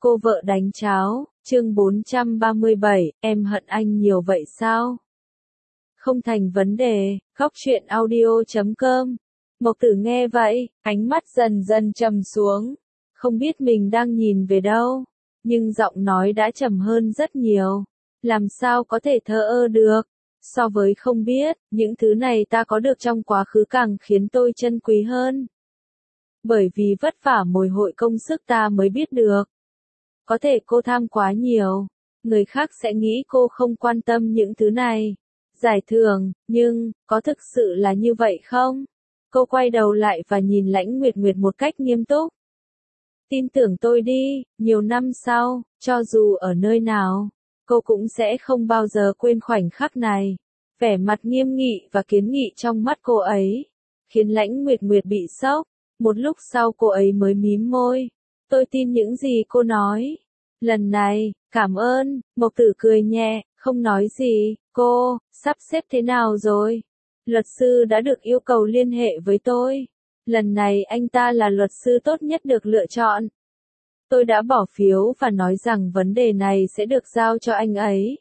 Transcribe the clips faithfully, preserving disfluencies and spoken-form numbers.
Cô vợ đánh cháo, chương bốn trăm ba mươi bảy, em hận anh nhiều vậy sao? Không thành vấn đề, khóc chuyện audio chấm com. Mộc Tử nghe vậy, ánh mắt dần dần trầm xuống. Không biết mình đang nhìn về đâu, nhưng giọng nói đã trầm hơn rất nhiều. Làm sao có thể thờ ơ được? So với không biết, những thứ này ta có được trong quá khứ càng khiến tôi trân quý hơn. Bởi vì vất vả mồi hội công sức ta mới biết được. Có thể cô tham quá nhiều, người khác sẽ nghĩ cô không quan tâm những thứ này. Giải thưởng, nhưng, có thực sự là như vậy không? Cô quay đầu lại và nhìn Lãnh Nguyệt Nguyệt một cách nghiêm túc. Tin tưởng tôi đi, nhiều năm sau, cho dù ở nơi nào, cô cũng sẽ không bao giờ quên khoảnh khắc này. Vẻ mặt nghiêm nghị và kiến nghị trong mắt cô ấy, khiến Lãnh Nguyệt Nguyệt bị sốc. Một lúc sau cô ấy mới mím môi. Tôi tin những gì cô nói. Lần này, cảm ơn, Mộc Tử cười nhẹ, không nói gì. Cô, sắp xếp thế nào rồi? Luật sư đã được yêu cầu liên hệ với tôi. Lần này anh ta là luật sư tốt nhất được lựa chọn. Tôi đã bỏ phiếu và nói rằng vấn đề này sẽ được giao cho anh ấy.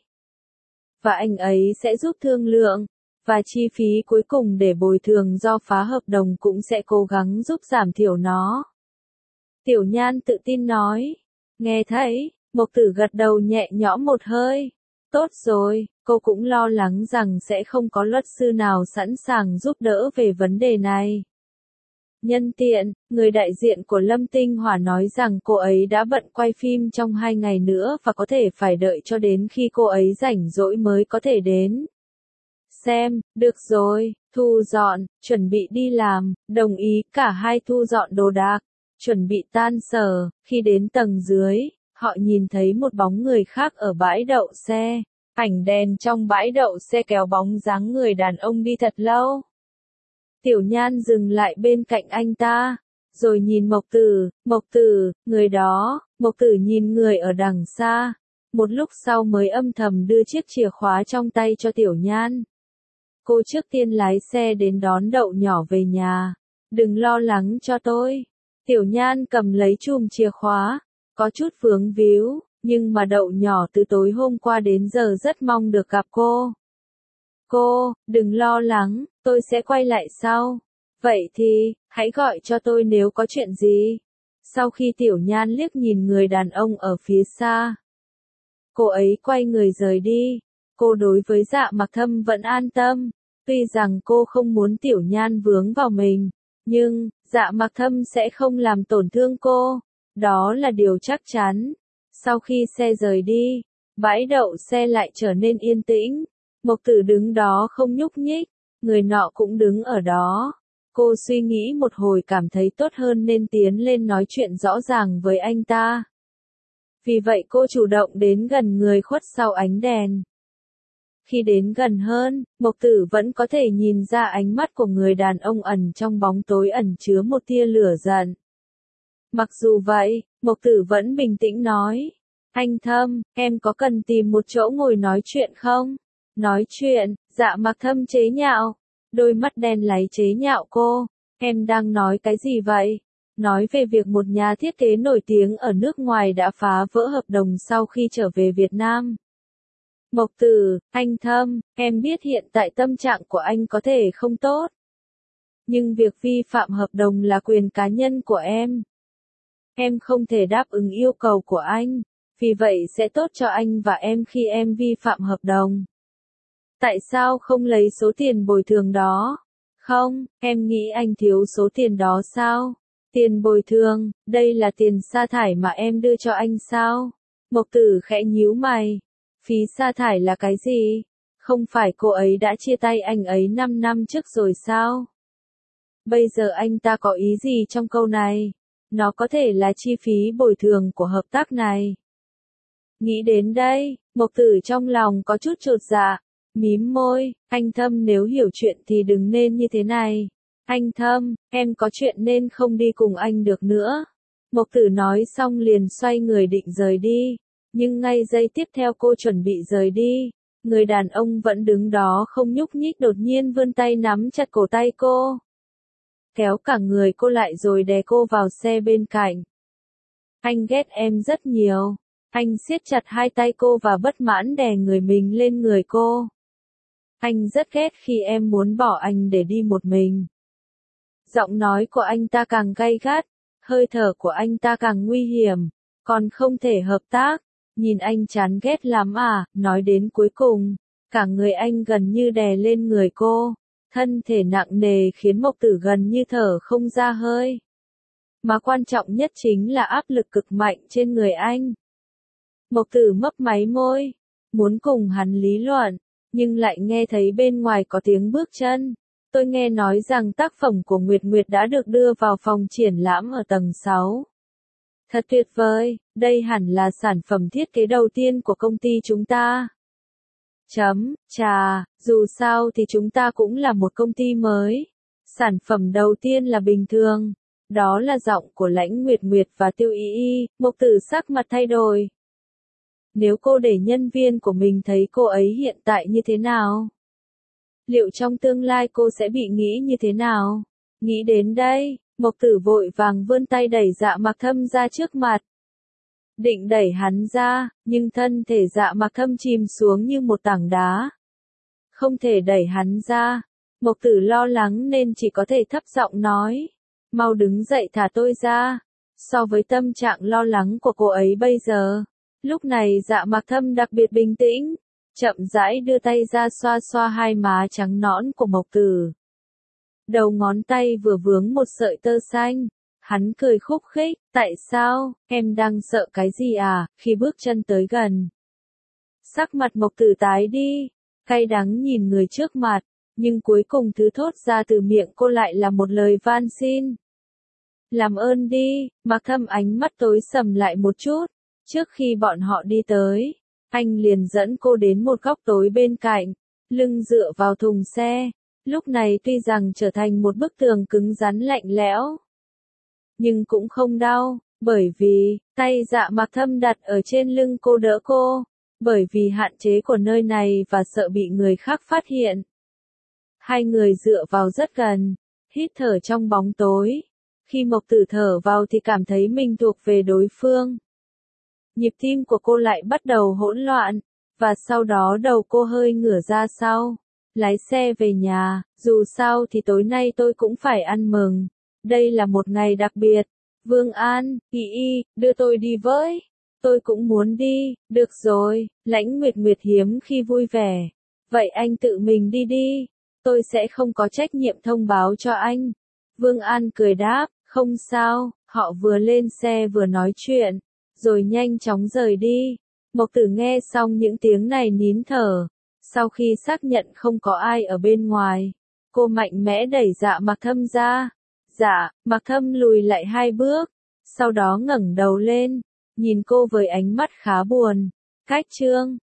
Và anh ấy sẽ giúp thương lượng. Và chi phí cuối cùng để bồi thường do phá hợp đồng cũng sẽ cố gắng giúp giảm thiểu nó. Tiểu Nhan tự tin nói. Nghe thấy, Mộc Tử gật đầu nhẹ nhõm một hơi. Tốt rồi, cô cũng lo lắng rằng sẽ không có luật sư nào sẵn sàng giúp đỡ về vấn đề này. Nhân tiện, người đại diện của Lâm Tinh Hỏa nói rằng cô ấy đã bận quay phim trong hai ngày nữa và có thể phải đợi cho đến khi cô ấy rảnh rỗi mới có thể đến. Xem, được rồi, thu dọn, chuẩn bị đi làm, đồng ý, cả hai thu dọn đồ đạc, chuẩn bị tan sở. Khi đến tầng dưới, họ nhìn thấy một bóng người khác ở bãi đậu xe. Ảnh đèn trong bãi đậu xe kéo bóng dáng người đàn ông đi thật lâu. Tiểu Nhan dừng lại bên cạnh anh ta, rồi nhìn Mộc Tử. Mộc Tử, người đó. Mộc Tử nhìn người ở đằng xa, một lúc sau mới âm thầm đưa chiếc chìa khóa trong tay cho Tiểu Nhan. Cô trước tiên lái xe đến đón Đậu Nhỏ về nhà. Đừng lo lắng cho tôi. Tiểu Nhan cầm lấy chùm chìa khóa, có chút vướng víu, nhưng mà Đậu Nhỏ từ tối hôm qua đến giờ rất mong được gặp cô. Cô, đừng lo lắng, tôi sẽ quay lại sau. Vậy thì, hãy gọi cho tôi nếu có chuyện gì. Sau khi Tiểu Nhan liếc nhìn người đàn ông ở phía xa, cô ấy quay người rời đi. Cô đối với Dạ Mặc Thâm vẫn an tâm. Tuy rằng cô không muốn Tiểu Nhan vướng vào mình, nhưng, Dạ Mặc Thâm sẽ không làm tổn thương cô. Đó là điều chắc chắn. Sau khi xe rời đi, bãi đậu xe lại trở nên yên tĩnh. Mộc Tử đứng đó không nhúc nhích, người nọ cũng đứng ở đó. Cô suy nghĩ một hồi cảm thấy tốt hơn nên tiến lên nói chuyện rõ ràng với anh ta. Vì vậy cô chủ động đến gần người khuất sau ánh đèn. Khi đến gần hơn, Mộc Tử vẫn có thể nhìn ra ánh mắt của người đàn ông ẩn trong bóng tối ẩn chứa một tia lửa giận. Mặc dù vậy, Mộc Tử vẫn bình tĩnh nói. Anh Thâm, em có cần tìm một chỗ ngồi nói chuyện không? Nói chuyện, Dạ Mặc Thâm chế nhạo. Đôi mắt đen láy chế nhạo cô. Em đang nói cái gì vậy? Nói về việc một nhà thiết kế nổi tiếng ở nước ngoài đã phá vỡ hợp đồng sau khi trở về Việt Nam. Mộc Tử, anh Thâm, em biết hiện tại tâm trạng của anh có thể không tốt. Nhưng việc vi phạm hợp đồng là quyền cá nhân của em. Em không thể đáp ứng yêu cầu của anh, vì vậy sẽ tốt cho anh và em khi em vi phạm hợp đồng. Tại sao không lấy số tiền bồi thường đó? Không, em nghĩ anh thiếu số tiền đó sao? Tiền bồi thường, đây là tiền sa thải mà em đưa cho anh sao? Mộc Tử khẽ nhíu mày. Phí sa thải là cái gì? Không phải cô ấy đã chia tay anh ấy năm năm trước rồi sao? Bây giờ anh ta có ý gì trong câu này? Nó có thể là chi phí bồi thường của hợp tác này. Nghĩ đến đây, Mộc Tử trong lòng có chút chột dạ, mím môi. Anh Thâm, nếu hiểu chuyện thì đừng nên như thế này. Anh Thâm, em có chuyện nên không đi cùng anh được nữa. Mộc Tử nói xong liền xoay người định rời đi. Nhưng ngay giây tiếp theo cô chuẩn bị rời đi, người đàn ông vẫn đứng đó không nhúc nhích đột nhiên vươn tay nắm chặt cổ tay cô. Kéo cả người cô lại rồi đè cô vào xe bên cạnh. Anh ghét em rất nhiều. Anh siết chặt hai tay cô và bất mãn đè người mình lên người cô. Anh rất ghét khi em muốn bỏ anh để đi một mình. Giọng nói của anh ta càng gay gắt, hơi thở của anh ta càng nguy hiểm, còn không thể hợp tác. Nhìn anh chán ghét lắm à, nói đến cuối cùng, cả người anh gần như đè lên người cô, thân thể nặng nề khiến Mộc Tử gần như thở không ra hơi. Mà quan trọng nhất chính là áp lực cực mạnh trên người anh. Mộc Tử mấp máy môi, muốn cùng hắn lý luận, nhưng lại nghe thấy bên ngoài có tiếng bước chân. Tôi nghe nói rằng tác phẩm của Nguyệt Nguyệt đã được đưa vào phòng triển lãm ở tầng sáu. Thật tuyệt vời, đây hẳn là sản phẩm thiết kế đầu tiên của công ty chúng ta. Chấm, chà, dù sao thì chúng ta cũng là một công ty mới. Sản phẩm đầu tiên là bình thường. Đó là giọng của Lãnh Nguyệt Nguyệt và Tiêu Y Y. Mộc Tử sắc mặt thay đổi. Nếu cô để nhân viên của mình thấy cô ấy hiện tại như thế nào? Liệu trong tương lai cô sẽ bị nghĩ như thế nào? Nghĩ đến đây, Mộc Tử vội vàng vươn tay đẩy Dạ Mặc Thâm ra trước mặt. Định đẩy hắn ra, nhưng thân thể Dạ Mặc Thâm chìm xuống như một tảng đá. Không thể đẩy hắn ra. Mộc Tử lo lắng nên chỉ có thể thấp giọng nói. Mau đứng dậy thả tôi ra. So với tâm trạng lo lắng của cô ấy bây giờ, lúc này Dạ Mặc Thâm đặc biệt bình tĩnh, chậm rãi đưa tay ra xoa xoa hai má trắng nõn của Mộc Tử. Đầu ngón tay vừa vướng một sợi tơ xanh, hắn cười khúc khích, tại sao, em đang sợ cái gì à, khi bước chân tới gần. Sắc mặt Mộc Tử tái đi, cay đắng nhìn người trước mặt, nhưng cuối cùng thứ thốt ra từ miệng cô lại là một lời van xin. Làm ơn đi, Mặc Thâm ánh mắt tối sầm lại một chút. Trước khi bọn họ đi tới, anh liền dẫn cô đến một góc tối bên cạnh, lưng dựa vào thùng xe. Lúc này tuy rằng trở thành một bức tường cứng rắn lạnh lẽo, nhưng cũng không đau, bởi vì, tay Dạ Mặc Thâm đặt ở trên lưng cô đỡ cô, bởi vì hạn chế của nơi này và sợ bị người khác phát hiện. Hai người dựa vào rất gần, hít thở trong bóng tối. Khi Mộc Tử thở vào thì cảm thấy mình thuộc về đối phương. Nhịp tim của cô lại bắt đầu hỗn loạn, và sau đó đầu cô hơi ngửa ra sau. Lái xe về nhà, dù sao thì tối nay tôi cũng phải ăn mừng. Đây là một ngày đặc biệt. Vương An, Y Y, đưa tôi đi với. Tôi cũng muốn đi, được rồi, Lãnh Nguyệt Nguyệt hiếm khi vui vẻ. Vậy anh tự mình đi đi, tôi sẽ không có trách nhiệm thông báo cho anh. Vương An cười đáp, không sao, họ vừa lên xe vừa nói chuyện, rồi nhanh chóng rời đi. Mộc Tử nghe xong những tiếng này nín thở. Sau khi xác nhận không có ai ở bên ngoài, cô mạnh mẽ đẩy Dạ Mặc Thâm ra. Dạ, Mặc Thâm lùi lại hai bước, sau đó ngẩng đầu lên, nhìn cô với ánh mắt khá buồn. Cách chương